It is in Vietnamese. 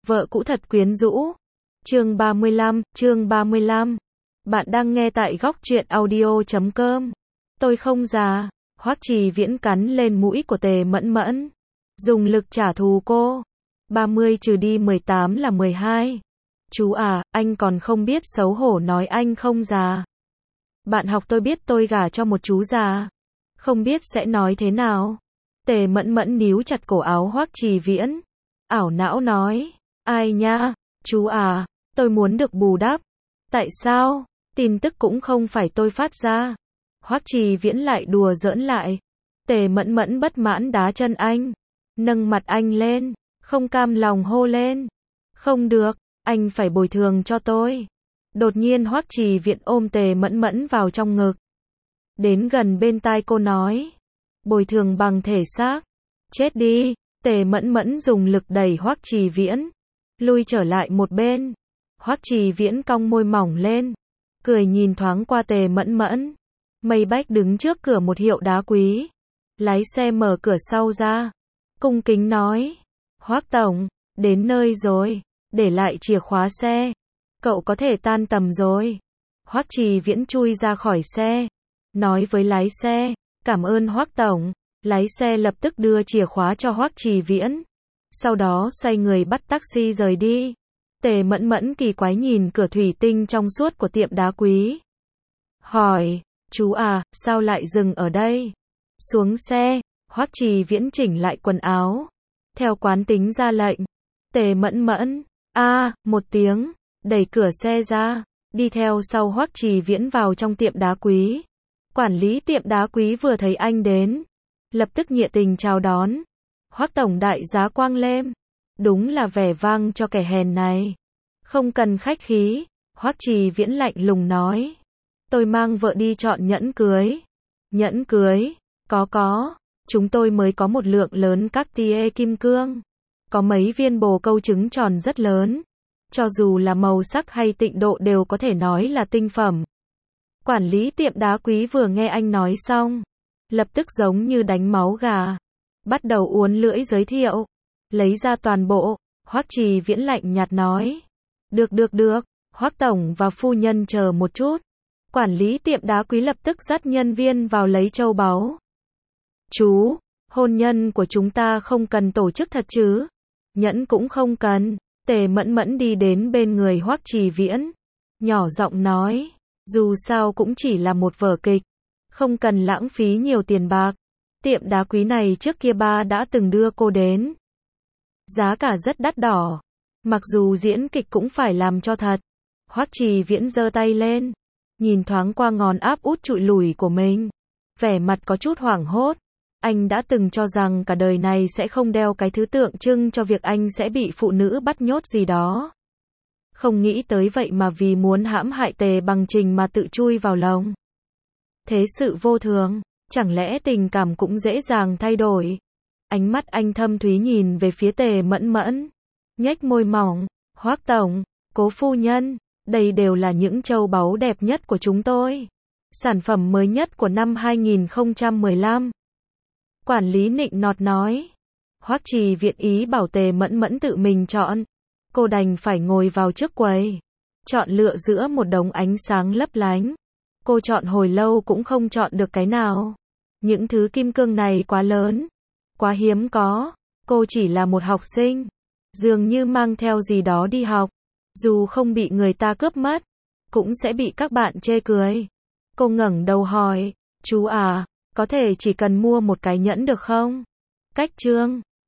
Vợ cũ thật quyến rũ. Chương 35. Bạn đang nghe tại góc truyện audio.com. Tôi không già. Hoắc Trì Viễn cắn lên mũi của Tề Mẫn Mẫn. Dùng lực trả thù cô. 30 trừ đi 18 là 12. Chú à, anh còn không biết xấu hổ nói anh không già. Bạn học tôi biết tôi gả cho một chú già. Không biết sẽ nói thế nào. Tề Mẫn Mẫn níu chặt cổ áo Hoắc Trì Viễn. Ảo não nói. Ai nha, chú à, tôi muốn được bù đắp. Tại sao? Tin tức cũng không phải tôi phát ra. Hoắc Trì Viễn lại đùa giỡn lại. Tề Mẫn Mẫn bất mãn đá chân anh. Nâng mặt anh lên. Không cam lòng hô lên. Không được, anh phải bồi thường cho tôi. Đột nhiên Hoắc Trì Viễn ôm Tề Mẫn Mẫn vào trong ngực. Đến gần bên tai cô nói. Bồi thường bằng thể xác. Chết đi. Tề Mẫn Mẫn dùng lực đẩy Hoắc Trì Viễn. Lui trở lại một bên. Hoắc Trì Viễn cong môi mỏng lên. Cười nhìn thoáng qua Tề Mẫn Mẫn. Mây Bách đứng trước cửa một hiệu đá quý. Lái xe mở cửa sau ra. Cung kính nói. Hoắc tổng, đến nơi rồi. Để lại chìa khóa xe. Cậu có thể tan tầm rồi. Hoắc Trì Viễn chui ra khỏi xe. Nói với lái xe. Cảm ơn Hoắc tổng. Lái xe lập tức đưa chìa khóa cho Hoắc Trì Viễn. Sau đó xoay người bắt taxi rời đi. Tề Mẫn Mẫn kỳ quái nhìn cửa thủy tinh trong suốt của tiệm đá quý. Hỏi, chú à, sao lại dừng ở đây? Xuống xe, Hoắc Trì Viễn chỉnh lại quần áo. Theo quán tính ra lệnh. Tề Mẫn Mẫn, một tiếng, đẩy cửa xe ra, đi theo sau Hoắc Trì Viễn vào trong tiệm đá quý. Quản lý tiệm đá quý vừa thấy anh đến, lập tức nhiệt tình chào đón. Hoắc tổng đại giá Quang Lêm. Đúng là vẻ vang cho kẻ hèn này. Không cần khách khí. Hoắc Trì Viễn lạnh lùng nói. Tôi mang vợ đi chọn nhẫn cưới. Nhẫn cưới? Có. Chúng tôi mới có một lượng lớn Cartier kim cương. Có mấy viên bồ câu trứng tròn rất lớn. Cho dù là màu sắc hay tịnh độ đều có thể nói là tinh phẩm. Quản lý tiệm đá quý vừa nghe anh nói xong, lập tức giống như đánh máu gà. Bắt đầu uốn lưỡi giới thiệu. Lấy ra toàn bộ. Hoắc Trì Viễn lạnh nhạt nói. Được. Hoắc tổng và phu nhân chờ một chút. Quản lý tiệm đá quý lập tức dắt nhân viên vào lấy châu báu. Chú, hôn nhân của chúng ta không cần tổ chức thật chứ? Nhẫn cũng không cần. Tề Mẫn Mẫn đi đến bên người Hoắc Trì Viễn. Nhỏ giọng nói. Dù sao cũng chỉ là một vở kịch. Không cần lãng phí nhiều tiền bạc. Tiệm đá quý này trước kia ba đã từng đưa cô đến. Giá cả rất đắt đỏ. Mặc dù diễn kịch cũng phải làm cho thật. Hoắc Trì Viễn giơ tay lên. Nhìn thoáng qua ngón áp út trụi lủi của mình. Vẻ mặt có chút hoảng hốt. Anh đã từng cho rằng cả đời này sẽ không đeo cái thứ tượng trưng cho việc anh sẽ bị phụ nữ bắt nhốt gì đó. Không nghĩ tới vậy mà vì muốn hãm hại Tề Bằng Trình mà tự chui vào lồng. Thế sự vô thường. Chẳng lẽ tình cảm cũng dễ dàng thay đổi? Ánh mắt anh thâm thúy nhìn về phía Tề Mẫn Mẫn. Nhếch môi mỏng. Hoắc tổng, cố phu nhân, đây đều là những châu báu đẹp nhất của chúng tôi. Sản phẩm mới nhất của năm 2015. Quản lý nịnh nọt nói. Hoắc Trì Viễn ý bảo Tề Mẫn Mẫn tự mình chọn. Cô đành phải ngồi vào trước quầy. Chọn lựa giữa một đống ánh sáng lấp lánh. Cô chọn hồi lâu cũng không chọn được cái nào. Những thứ kim cương này quá lớn. Quá hiếm có. Cô chỉ là một học sinh. Dường như mang theo gì đó đi học. Dù không bị người ta cướp mất, cũng sẽ bị các bạn chê cười. Cô ngẩng đầu hỏi. Chú à, có thể chỉ cần mua một cái nhẫn được không? Cách trương.